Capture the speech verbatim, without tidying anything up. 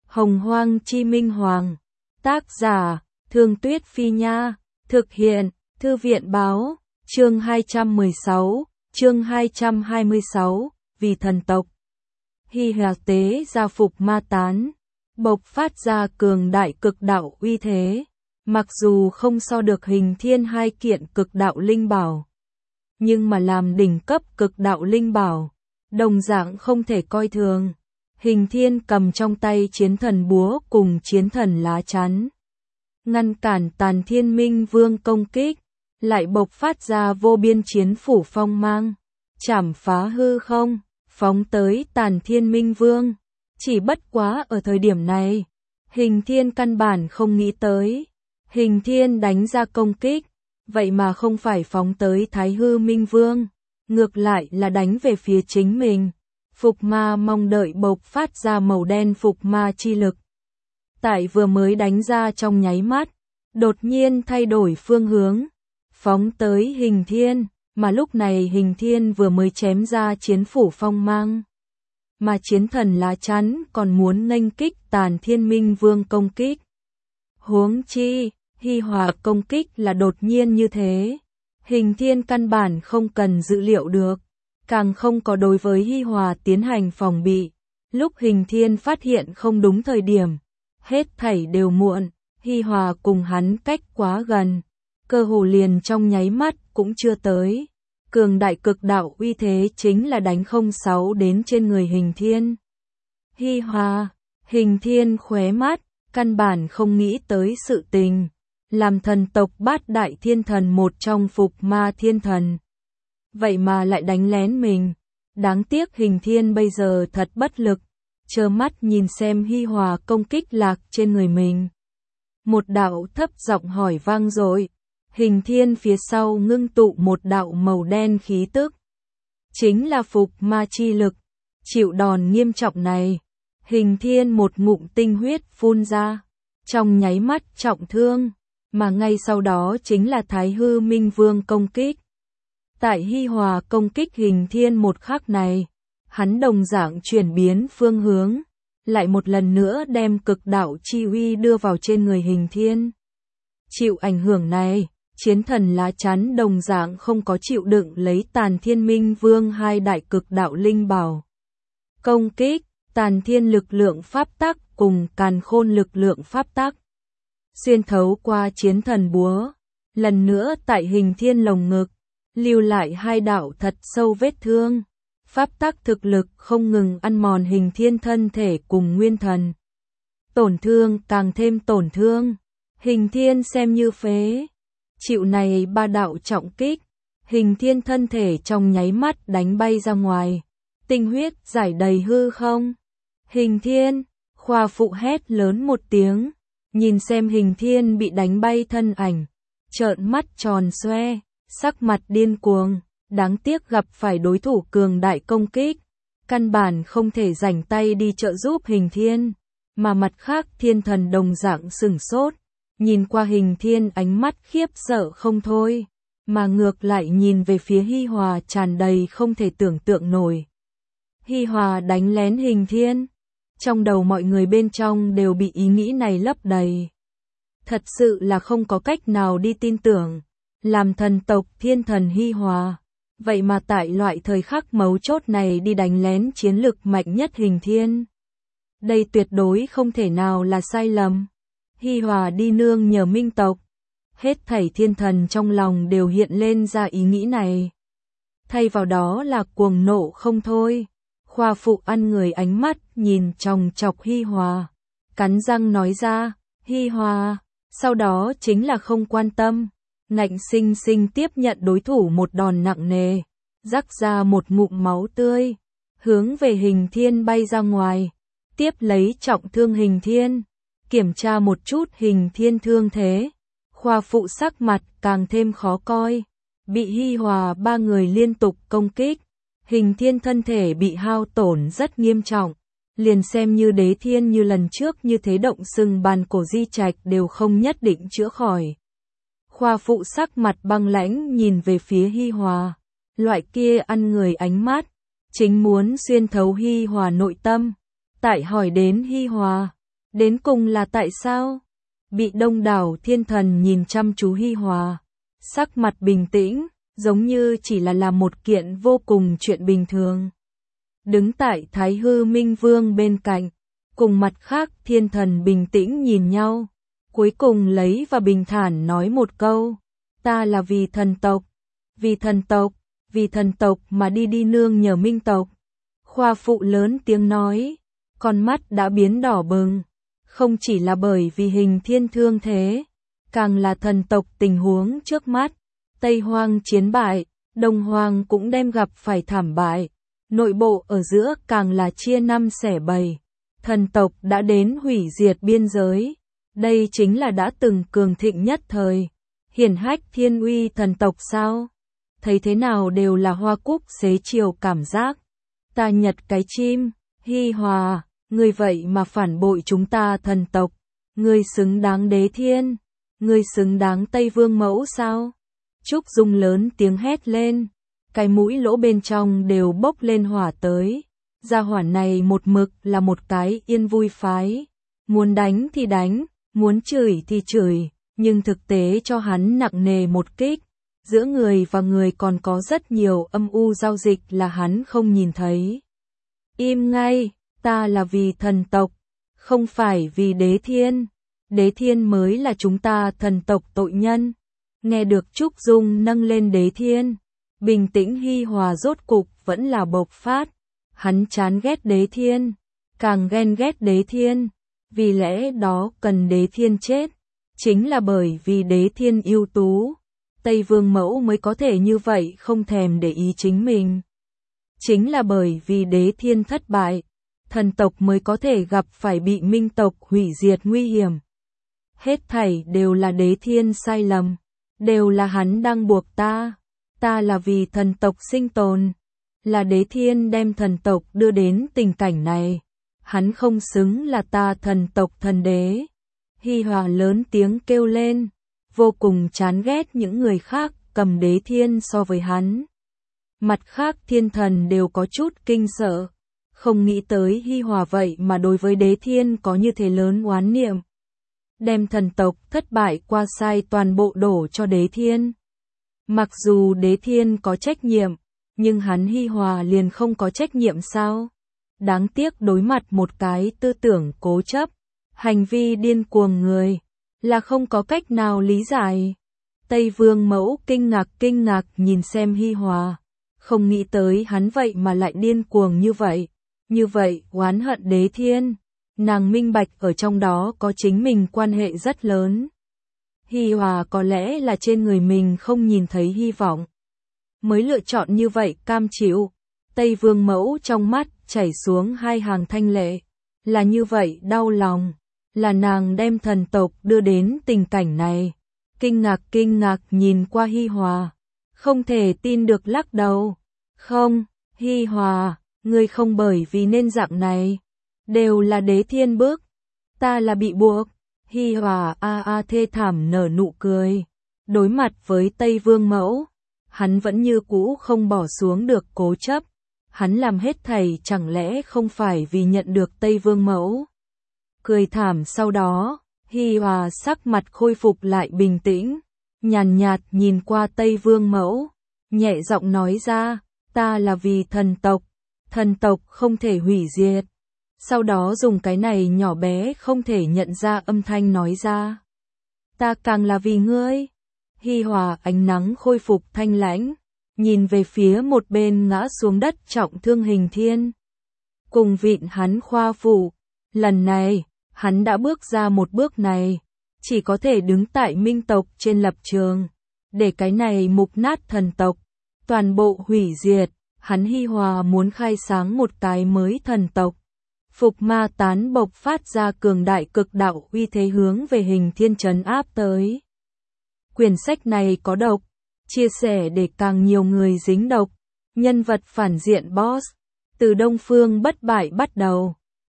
Hồng Hoang Chi Minh Hoàng. Tác giả, Thương Tuyết Phi Nha. Thực hiện, Thư viện Báo. Chương hai trăm mười sáu, chương hai trăm hai mươi sáu, vì thần tộc. Hy Hà tế gia phục ma tán, bộc phát ra cường đại cực đạo uy thế. Mặc dù không so được Hình Thiên hai kiện cực đạo linh bảo, nhưng mà làm đỉnh cấp cực đạo linh bảo, đồng dạng không thể coi thường. Hình Thiên cầm trong tay chiến thần búa cùng chiến thần lá chắn, ngăn cản Tàn Thiên Minh Vương công kích, lại bộc phát ra vô biên chiến phủ phong mang, chảm phá hư không, phóng tới Tàn Thiên Minh Vương. Chỉ bất quá ở thời điểm này, Hình Thiên căn bản không nghĩ tới, Hình Thiên đánh ra công kích, vậy mà không phải phóng tới Thái Hư Minh Vương, ngược lại là đánh về phía chính mình. Phục ma mong đợi bộc phát ra màu đen phục ma chi lực. Tại vừa mới đánh ra trong nháy mắt, đột nhiên thay đổi phương hướng, phóng tới Hình Thiên, mà lúc này Hình Thiên vừa mới chém ra chiến phủ phong mang, mà chiến thần lá chắn còn muốn nghênh kích Tàn Thiên Minh Vương công kích. Huống chi, Hi Hòa công kích là đột nhiên như thế, Hình Thiên căn bản không cần dự liệu được, càng không có đối với Hi Hòa tiến hành phòng bị. Lúc Hình Thiên phát hiện không đúng thời điểm, hết thảy đều muộn. Hi Hòa cùng hắn cách quá gần, cơ hồ liền trong nháy mắt cũng chưa tới. Cường đại cực đạo uy thế chính là đánh không sáu đến trên người Hình Thiên. Hi Hòa, Hình Thiên khóe mắt, căn bản không nghĩ tới sự tình, làm thần tộc bát đại thiên thần một trong phục ma thiên thần, vậy mà lại đánh lén mình. Đáng tiếc Hình Thiên bây giờ thật bất lực, trơ mắt nhìn xem Hi Hòa công kích lạc trên người mình. Một đạo thấp giọng hỏi vang rồi. Hình Thiên phía sau ngưng tụ một đạo màu đen khí tức, chính là phục ma chi lực. Chịu đòn nghiêm trọng này, Hình Thiên một ngụm tinh huyết phun ra, trong nháy mắt trọng thương, mà ngay sau đó chính là Thái Hư Minh Vương công kích. Tại Hi Hòa công kích Hình Thiên một khắc này, hắn đồng dạng chuyển biến phương hướng, lại một lần nữa đem cực đạo chi uy đưa vào trên người Hình Thiên. Chịu ảnh hưởng này, chiến thần lá chắn đồng dạng không có chịu đựng lấy Tàn Thiên Minh Vương hai đại cực đạo linh bảo công kích. Tàn Thiên lực lượng pháp tắc cùng Càn Khôn lực lượng pháp tắc xuyên thấu qua chiến thần búa, lần nữa tại Hình Thiên lồng ngực lưu lại hai đạo thật sâu vết thương. Pháp tắc thực lực không ngừng ăn mòn Hình Thiên thân thể cùng nguyên thần, tổn thương càng thêm tổn thương, Hình Thiên xem như phế. Chịu này ba đạo trọng kích, Hình Thiên thân thể trong nháy mắt đánh bay ra ngoài, tinh huyết giải đầy hư không. Hình Thiên, Khoa Phụ hét lớn một tiếng, nhìn xem Hình Thiên bị đánh bay thân ảnh, trợn mắt tròn xoe, sắc mặt điên cuồng. Đáng tiếc gặp phải đối thủ cường đại công kích, căn bản không thể rảnh tay đi trợ giúp Hình Thiên, mà mặt khác thiên thần đồng dạng sửng sốt, nhìn qua Hình Thiên ánh mắt khiếp sợ không thôi, mà ngược lại nhìn về phía Hi Hòa tràn đầy không thể tưởng tượng nổi. Hi Hòa đánh lén Hình Thiên, trong đầu mọi người bên trong đều bị ý nghĩ này lấp đầy. Thật sự là không có cách nào đi tin tưởng, làm thần tộc thiên thần Hi Hòa, vậy mà tại loại thời khắc mấu chốt này đi đánh lén chiến lực mạnh nhất Hình Thiên. Đây tuyệt đối không thể nào là sai lầm. Hi Hòa đi nương nhờ minh tộc, hết thảy thiên thần trong lòng đều hiện lên ra ý nghĩ này. Thay vào đó là cuồng nộ không thôi. Khoa Phụ ăn người ánh mắt nhìn chòng chọc Hi Hòa, cắn răng nói ra, Hi Hòa, sau đó chính là không quan tâm, ngạnh sinh sinh tiếp nhận đối thủ một đòn nặng nề, rắc ra một ngụm máu tươi, hướng về Hình Thiên bay ra ngoài, tiếp lấy trọng thương Hình Thiên, kiểm tra một chút Hình Thiên thương thế. Khoa Phụ sắc mặt càng thêm khó coi, bị Hi Hòa ba người liên tục công kích, Hình Thiên thân thể bị hao tổn rất nghiêm trọng, liền xem như đế thiên như lần trước như thế động sừng bàn cổ di trạch đều không nhất định chữa khỏi. Khoa Phụ sắc mặt băng lãnh nhìn về phía Hi Hòa, loại kia ăn người ánh mắt, chính muốn xuyên thấu Hi Hòa nội tâm. Tại hỏi đến Hi Hòa, Đến cùng là tại sao? Bị đông đảo thiên thần nhìn chăm chú Hi Hòa, sắc mặt bình tĩnh, giống như chỉ là làm một kiện vô cùng chuyện bình thường. Đứng tại Thái Hư Minh Vương bên cạnh, cùng mặt khác thiên thần bình tĩnh nhìn nhau, cuối cùng lấy và bình thản nói một câu, ta là vì thần tộc, vì thần tộc, vì thần tộc mà đi đi nương nhờ minh tộc. Khoa phụ lớn tiếng nói, con mắt đã biến đỏ bừng, không chỉ là bởi vì hình thiên thương thế, càng là thần tộc tình huống trước mắt. Tây Hoang chiến bại, Đông Hoang cũng đem gặp phải thảm bại, nội bộ ở giữa càng là chia năm xẻ bảy. Thần tộc đã đến hủy diệt biên giới, đây chính là đã từng cường thịnh nhất thời, hiển hách thiên uy thần tộc sao? Thấy thế nào đều là hoa cúc xế chiều cảm giác. Ta nhật cái chim, Hi Hòa, ngươi vậy mà phản bội chúng ta thần tộc, ngươi xứng đáng đế thiên, ngươi xứng đáng Tây Vương mẫu sao? Trúc Dung lớn tiếng hét lên, cái mũi lỗ bên trong đều bốc lên hỏa tới. Gia hỏa này một mực là một cái yên vui phái, muốn đánh thì đánh, muốn chửi thì chửi, nhưng thực tế cho hắn nặng nề một kích. Giữa người và người còn có rất nhiều âm u giao dịch là hắn không nhìn thấy. Im ngay, ta là vì thần tộc, không phải vì đế thiên. Đế thiên mới là chúng ta thần tộc tội nhân. Nghe được Trúc Dung nâng lên đế thiên, bình tĩnh Hi Hòa rốt cục vẫn là bộc phát. Hắn chán ghét đế thiên, càng ghen ghét đế thiên, vì lẽ đó cần đế thiên chết. Chính là bởi vì đế thiên ưu tú, Tây Vương mẫu mới có thể như vậy không thèm để ý chính mình. Chính là bởi vì đế thiên thất bại, thần tộc mới có thể gặp phải bị minh tộc hủy diệt nguy hiểm. Hết thảy đều là đế thiên sai lầm, đều là hắn đang buộc ta, ta là vì thần tộc sinh tồn. Là đế thiên đem thần tộc đưa đến tình cảnh này, hắn không xứng là ta thần tộc thần đế. Hi Hòa lớn tiếng kêu lên, vô cùng chán ghét những người khác cầm đế thiên so với hắn. Mặt khác thiên thần đều có chút kinh sợ, không nghĩ tới Hi Hòa vậy mà đối với đế thiên có như thế lớn oán niệm. Đem thần tộc thất bại qua sai toàn bộ đổ cho đế thiên. Mặc dù đế thiên có trách nhiệm, nhưng hắn Hi Hòa liền không có trách nhiệm sao? Đáng tiếc đối mặt một cái tư tưởng cố chấp, hành vi điên cuồng người, là không có cách nào lý giải. Tây Vương mẫu kinh ngạc kinh ngạc nhìn xem Hi Hòa, không nghĩ tới hắn vậy mà lại điên cuồng như vậy, như vậy oán hận đế thiên, nàng minh bạch ở trong đó có chính mình quan hệ rất lớn. Hi Hòa có lẽ là trên người mình không nhìn thấy hy vọng, mới lựa chọn như vậy cam chịu. Tây Vương mẫu trong mắt chảy xuống hai hàng thanh lệ, là như vậy đau lòng, là nàng đem thần tộc đưa đến tình cảnh này. Kinh ngạc kinh ngạc nhìn qua Hi Hòa, không thể tin được lắc đầu. Không, Hi Hòa, ngươi không bởi vì nên dạng này, đều là đế thiên bức, ta là bị buộc. Hi Hòa a a thê thảm nở nụ cười, đối mặt với Tây Vương mẫu, hắn vẫn như cũ không bỏ xuống được cố chấp. Hắn làm hết thảy chẳng lẽ không phải vì nhận được Tây Vương mẫu. Cười thảm sau đó, Hi Hòa sắc mặt khôi phục lại bình tĩnh, nhàn nhạt nhìn qua Tây Vương mẫu, nhẹ giọng nói ra, ta là vì thần tộc, thần tộc không thể hủy diệt. Sau đó dùng cái này nhỏ bé không thể nhận ra âm thanh nói ra, ta càng là vì ngươi. Hi Hòa ánh nắng khôi phục thanh lãnh, nhìn về phía một bên ngã xuống đất trọng thương Hình Thiên. Cùng vịn hắn khoa phủ, lần này, hắn đã bước ra một bước này, chỉ có thể đứng tại minh tộc trên lập trường, để cái này mục nát thần tộc, toàn bộ hủy diệt. Hắn Hi Hòa muốn khai sáng một cái mới thần tộc. Phục ma tán bộc phát ra cường đại cực đạo uy thế hướng về Hình Thiên trấn áp tới. Quyển sách này có độc, chia sẻ để càng nhiều người dính độc. Nhân vật phản diện boss, từ Đông Phương bất bại bắt đầu,